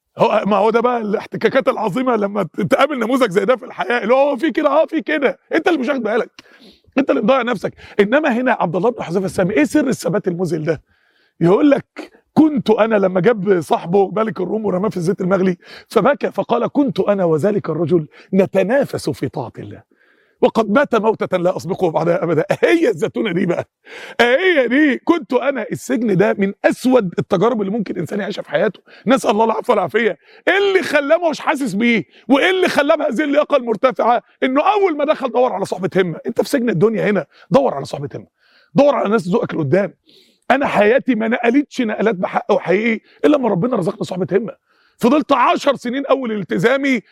ما هو ده بقى الاحتكاكات العظيمه، لما تقابل نموذج زي ده في الحياه، اللي هو في كده في كده، انت اللي مش واخد بالك، انت اللي مضيع نفسك. انما هنا عبد الله بن حذيفه السهمي، ايه سر الثبات المذهل ده؟ يقول لك كنت انا، لما جاب صاحبه ملك الروم ورماه في الزيت المغلي فبكى فقال كنت انا وذلك الرجل نتنافس في طاعه الله وقد مات موتة لا أسبقه بعدها أبدا. هي الزتونة دي بقى، هي دي. كنت أنا، السجن ده من أسود التجارب اللي ممكن إنسان يعيشها في حياته، نسأل الله العفو والعافية. إيه اللي خلاه مش حاسس بيه؟ وإيه اللي خلاه بهذه اللياقة المرتفعة؟ إنه أول ما دخل دور على صحبة همة. أنت في سجن الدنيا هنا، دور على صحبة همة، دور على ناس تزقك لقدام. أنا حياتي ما نقلتش نقلات بحق وحقيقي إلا لما ربنا رزقنا صحبة همة. فضلت 10 سنين اول التزامي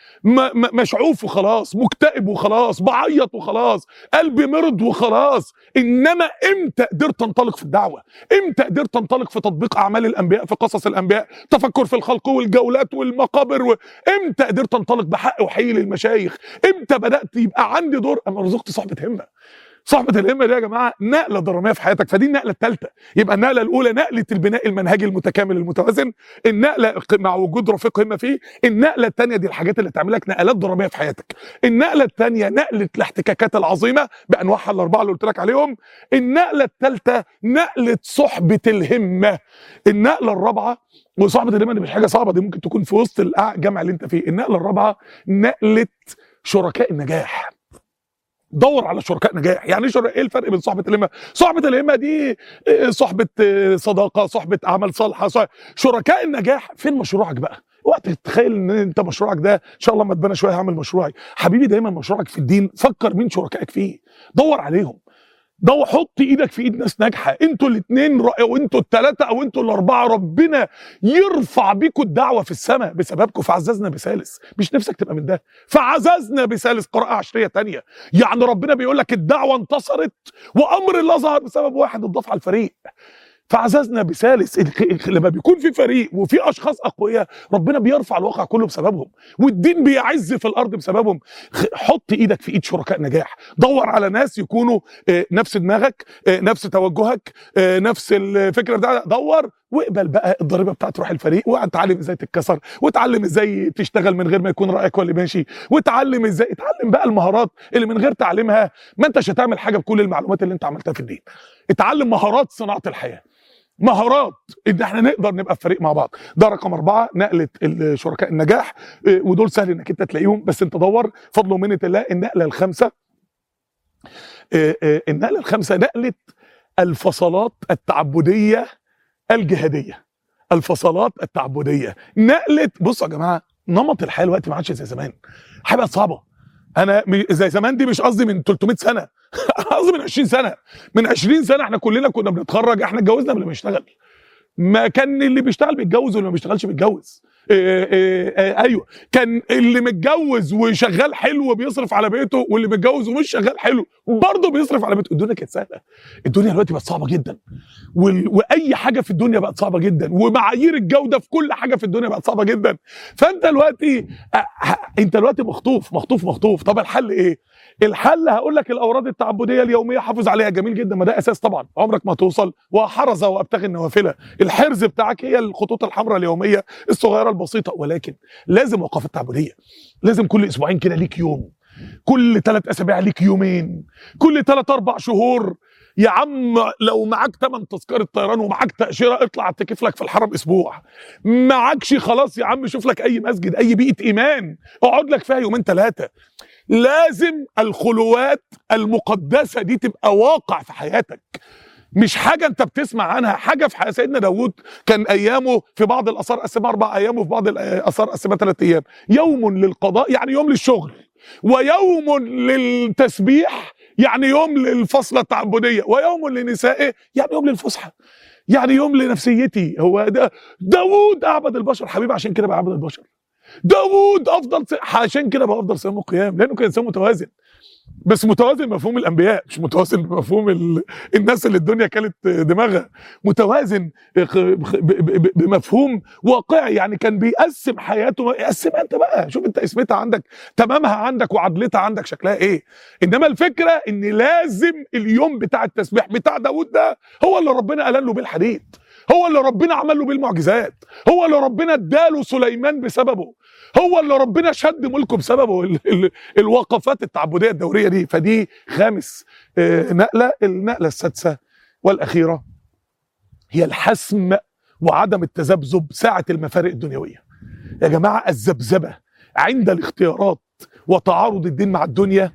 مشعوف وخلاص، مكتئب وخلاص، بعيط وخلاص، قلبي مرض وخلاص. انما امتى قدرت انطلق في الدعوه؟ امتى قدرت انطلق في تطبيق اعمال الانبياء، في قصص الانبياء، تفكر في الخلق والجولات والمقابر امتى قدرت انطلق بحق وحقيقي للمشايخ؟ امتى بدات يبقى عندي دور؟ اما رزقت صحبه همه. صحبة الهمة دي يا جماعة نقلة درامية في حياتك. فدي النقلة الثالثة. يبقى النقلة الأولى نقلة البناء المنهجي المتكامل المتوازن، النقلة مع وجود رفيق همة فيه. النقلة الثانية دي الحاجات اللي تعمل لك نقلات درامية في حياتك. النقلة الثانية نقلة الاحتكاكات العظيمة بأنواعها الأربعة اللي قلت لك عليهم. النقلة الثالثة نقلة صحبة الهمة. النقلة الرابعة، وصحبة الهمة دي مش حاجة صعبة، دي ممكن تكون في وسط الجامع اللي انت فيه. النقلة الرابعة نقلة شركاء النجاح. دور على شركاء نجاح. يعني ايه الفرق بين صحبه الهمه؟ صحبه الهمه دي صحبه صداقه، صحبه اعمال صالحه. شركاء النجاح فين مشروعك بقى؟ وقت تتخيل ان انت مشروعك ده ان شاء الله ما اتبنى شويه هعمل مشروعي. حبيبي دايما مشروعك في الدين فكر مين شركائك فيه، دور عليهم. ده حط ايدك في ايد ناس ناجحه، انتوا الاثنين او انتوا الثلاثه او انتوا الاربعه، ربنا يرفع بيكم الدعوه في السماء بسببكم. فعززنا بثالث، مش نفسك تبقى من ده؟ فعززنا بثالث، قراءه عشريه ثانيه. يعني ربنا بيقول لك الدعوه انتصرت وامر الله ظهر بسبب واحد اتضاف على الفريق. فعززنا بثالث. لما بيكون في فريق وفي اشخاص اقوياء، ربنا بيرفع الواقع كله بسببهم، والدين بيعز في الارض بسببهم. حط ايدك في ايد شركاء نجاح، دور على ناس يكونوا نفس دماغك، نفس توجهك، نفس الفكره بتاعتك. دور واقبل بقى الضريبه بتاعت روح الفريق، واتعلم ازاي تتكسر، واتعلم ازاي تشتغل من غير ما يكون رايك هو اللي ماشي، واتعلم ازاي، اتعلم بقى المهارات اللي من غير تعليمها ما انتش هتعمل حاجه بكل المعلومات اللي انت عملتها في الدين. اتعلم مهارات صناعه الحياه، مهارات ان احنا نقدر نبقى في فريق مع بعض. ده رقم 4، نقله الشركاء النجاح. ودول سهل انك انت تلاقيهم، بس انت دور. فضل ومنه الله. النقله الخامسه، نقله الفصلات التعبديه الجهاديه. الفصلات التعبديه، نقله. بصوا يا جماعه، نمط الحياه دلوقتي ما عادش زي زمان، حاجه صعبه. انا زي زمان دي مش قصدي من 300 سنه، قصدي من 20 سنه. من 20 سنه احنا كلنا كنا بنتخرج، احنا اتجوزنا قبل ما نشتغل. ما كان اللي بيشتغل بيتجوز واللي ما بيشتغلش بيتجوز. ايوه، كان اللي متجوز وشغال حلو وبيصرف على بيته، واللي متجوز ومش شغال حلو برضه بيصرف على بيته. الدنيا كانت سهله. الدنيا دلوقتي بقت صعبه جدا، واي حاجه في الدنيا بقت صعبه جدا، ومعايير الجوده في كل حاجه في الدنيا بقت صعبه جدا. فانت دلوقتي مخطوف. طب الحل ايه؟ الحل هقول لك الأوراد التعبدية اليومية، حافظ عليها. جميل جدا، ما ده أساس طبعا، عمرك ما توصل. وحرز وابتغي النوافل. الحرز بتاعك هي الخطوط الحمراء اليومية الصغيرة البسيطة، ولكن لازم وقفات تعبدية. لازم كل أسبوعين كده ليك يوم، كل 3 أسابيع ليك يومين، كل 3-4 شهور. يا عم لو معاك 8 تذكرة طيران ومعاك تأشيرة، اطلع اعتكف لك في الحرم اسبوع. معاكش خلاص يا عم، شوف لك اي مسجد، اي بيئة ايمان اقعد لك فيها يومين 3. لازم الخلوات المقدسة دي تبقى واقع في حياتك، مش حاجة انت بتسمع عنها. حاجة في حياة سيدنا داود، كان ايامه في بعض الاثار قسمها 4 ايام، وفي بعض الاثار قسمها 3 ايام. يوم للقضاء يعني يوم للشغل، ويوم للتسبيح يعني يوم للفصلة التعبدية، ويوم لنسائه يعني يوم للفسحة، يعني يوم لنفسيتي. هو ده داود أعبد البشر حبيبي، عشان كده بقى عبد البشر. داود افضل عشان كده بقى افضل صيام القيام، لانه كان انسان متوازن. بس متوازن بمفهوم الانبياء، مش متوازن بمفهوم الناس اللي الدنيا كانت دماغها. متوازن بمفهوم واقعي، يعني كان بيقسم حياته. قسمها انت بقى، شوف انت قسمتها عندك، تمامها عندك، وعدلتها عندك شكلها ايه. انما الفكره ان لازم اليوم بتاع التسبيح بتاع داود ده هو اللي ربنا قال له بالحديد، هو اللي ربنا عمل له بالمعجزات، هو اللي ربنا اداله سليمان بسببه، هو اللي ربنا شد ملكه بسببه. الوقفات التعبديه الدوريه دي. فدي خامس نقله. النقله السادسه والاخيره هي الحسم وعدم التذبذب ساعه المفارق الدنيويه. يا جماعه، الذبذبه عند الاختيارات وتعارض الدين مع الدنيا،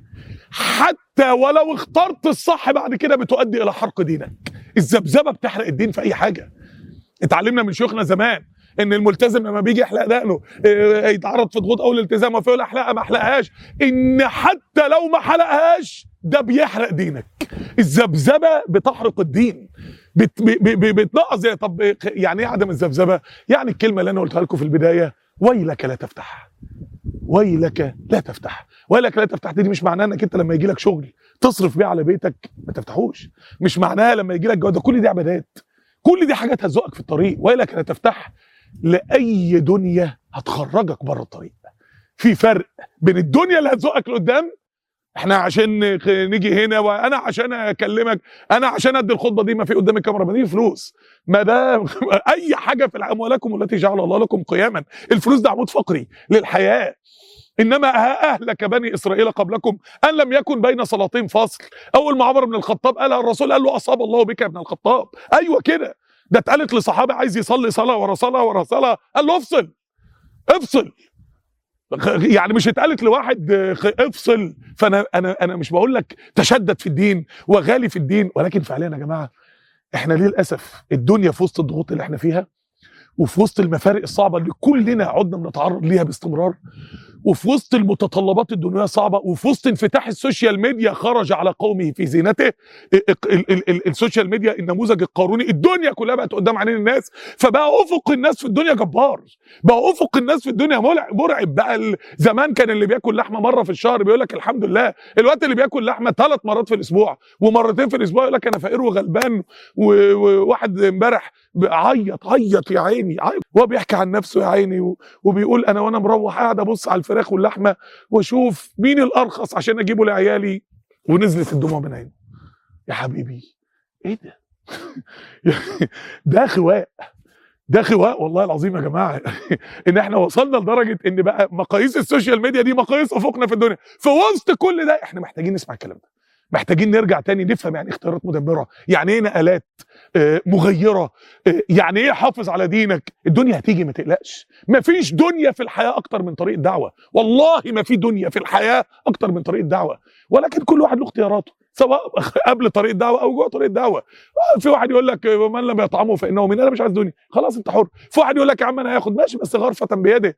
حتى ولو اخترت الصح بعد كده، بتؤدي الى حرق دينك. الذبذبه بتحرق الدين في اي حاجه. اتعلمنا من شيوخنا زمان ان الملتزم لما بيجي يحلق دقنه يتعرض في ضغوط اول التزام، وفي يقول احلقها ما احلقهاش، ان حتى لو ما حلقهاش ده بيحرق دينك. الذبذبه بتحرق الدين، بتنقص. طب يعني ايه عدم الذبذبه؟ يعني الكلمه اللي انا قلتها لكم في البدايه، ويلك لا تفتح. ويلك لا تفتح. ويلك لا تفتح دي مش معناها انك انت لما يجي لك شغل تصرف بيه على بيتك ما تفتحوش، مش معناها لما يجي لك جوده. كل دي عبادات، كل دي حاجات هتزقك في الطريق. ويلك لا تفتح لاي دنيا هتخرجك بره الطريق. في فرق بين الدنيا اللي هتزقك لقدام، احنا عشان نيجي هنا، وانا عشان اكلمك، انا عشان ادي الخطبه دي، ما في قدام الكاميرا، ما دي فلوس، ما ده اي حاجه في اموالكم التي جعل الله لكم قياما. الفلوس ده عمود فقري للحياه. انما اهلك بني اسرائيل قبلكم ان لم يكن بين صلاتين فاصل. اول ما عمر بن الخطاب قالها الرسول قال له اصاب الله بك يا ابن الخطاب. ايوه كده، ده اتقالت لصحابي عايز يصلي صلاه ورا صلاه ورا صلاه، قال له افصل. يعني مش اتقالت لواحد افصل. فانا مش بقول لك تشدد في الدين وغالي في الدين، ولكن فعليا يا جماعه احنا ليه للاسف الدنيا في وسط الضغوط اللي احنا فيها وفي وسط المفارق الصعبه اللي كلنا عدنا بنتعرض ليها باستمرار، وفي وسط المتطلبات الدنيويه صعبه، وفي وسط انفتاح السوشيال ميديا خرج على قومه في زينته. السوشيال ميديا النموذج القاروني، الدنيا كلها بقت قدام عينين الناس، فبقى افق الناس في الدنيا جبار، بقى افق الناس في الدنيا مرعب. بقى زمان كان اللي بياكل لحمه مره في الشهر بيقول لك الحمد لله، الوقت اللي بياكل لحمه 3 مرات في الاسبوع ومرتين في الاسبوع يقول لك انا فقير وغلبان. وواحد امبارح عيط يا عيني، وهو بيحكي عن نفسه يا عيني، وبيقول انا وانا مروح قاعد ابص على الفراخ واللحمه واشوف مين الارخص عشان اجيبه لعيالي، ونزلت الدموع من عينه. يا حبيبي ايه ده؟ ده خواء، ده خواء والله العظيم يا جماعه. ان احنا وصلنا لدرجه ان بقى مقاييس السوشيال ميديا دي مقاييس افقنا في الدنيا. في وسط كل ده احنا محتاجين نسمع الكلام ده، محتاجين نرجع تاني نفهم يعني ايه اختيارات مدمره، يعني ايه نقلات مغيره، يعني ايه حافظ على دينك. الدنيا هتيجي ما تقلقش، ما فيش دنيا في الحياه اكتر من طريق الدعوه، والله ما في دنيا في الحياه اكتر من طريق الدعوه، ولكن كل واحد له اختياراته سواء قبل طريق الدعوه او جوه طريق الدعوه. في واحد يقول لك من لم يطعمه فانه من، انا مش عايز دنيا خلاص انت حر. في واحد يقول لك يا عم انا هاخد ماشي بس غرفه بيده،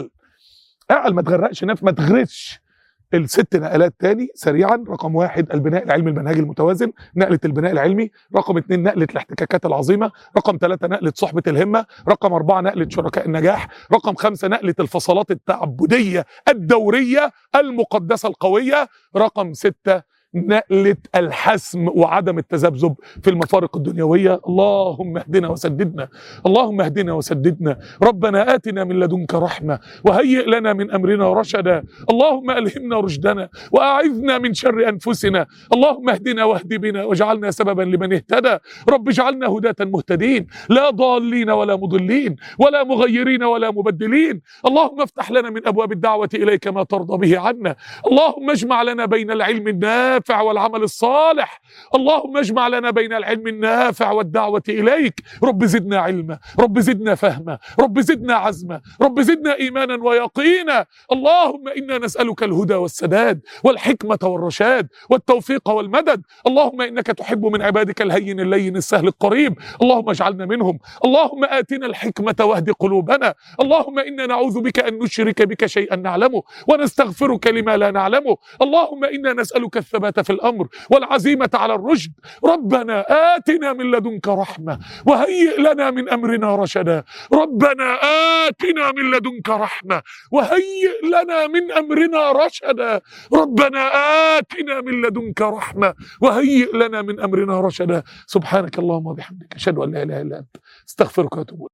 اعقل ما تغرقش نفسك، ما تغرسش. ال6 نقلات تاني سريعا. رقم 1 البناء العلمي المنهجي المتوازن، نقلة البناء العلمي. رقم 2 نقلة الاحتكاكات العظيمة. رقم 3 نقلة صحبة الهمة. رقم 4 نقلة شركاء النجاح. رقم 5 نقلة الفصلات التعبدية الدورية المقدسة القوية. رقم 6 نقلة الحسم وعدم التذبذب في المفارق الدنيوية. اللهم اهدنا وسددنا، اللهم اهدنا وسددنا. ربنا آتنا من لدنك رحمة وهيئ لنا من أمرنا رشدا. اللهم ألهمنا رشدنا وأعذنا من شر أنفسنا. اللهم اهدنا واهد بنا واجعلنا سببا لمن اهتدى. رب اجعلنا هداة مهتدين، لا ضالين ولا مضلين ولا مغيرين ولا مبدلين. اللهم افتح لنا من أبواب الدعوة إليك ما ترضى به عنا. اللهم اجمع لنا بين العلم النافع والعمل الصالح. اللهم اجمع لنا بين العلم النافع والدعوة إليك. رب زدنا علما، رب زدنا فهما، رب زدنا عزما، رب زدنا إيمانا ويقينا. اللهم إنا نسألك الهدى والسداد والحكمة والرشاد والتوفيق والمدد. اللهم إنك تحب من عبادك الهين اللين السهل القريب. اللهم اجعلنا منهم. اللهم آتنا الحكمة واهد قلوبنا. اللهم إنا نعوذ بك أن نشرك بك شيئا نعلمه ونستغفرك لما لا نعلمه. اللهم إنا نسألك الثبات في الأمر والعزيمة على الرشد. ربنا آتنا من لدنك رحمة وهيئ لنا من أمرنا رشدا. ربنا آتنا من لدنك رحمة وهيئ لنا من أمرنا رشدا. ربنا آتنا من لدنك رحمة وهيئ لنا من أمرنا رشدا. سبحانك اللهم وبحمدك أشهد أن لا إله إلا أنت استغفرك وأتوب إليك.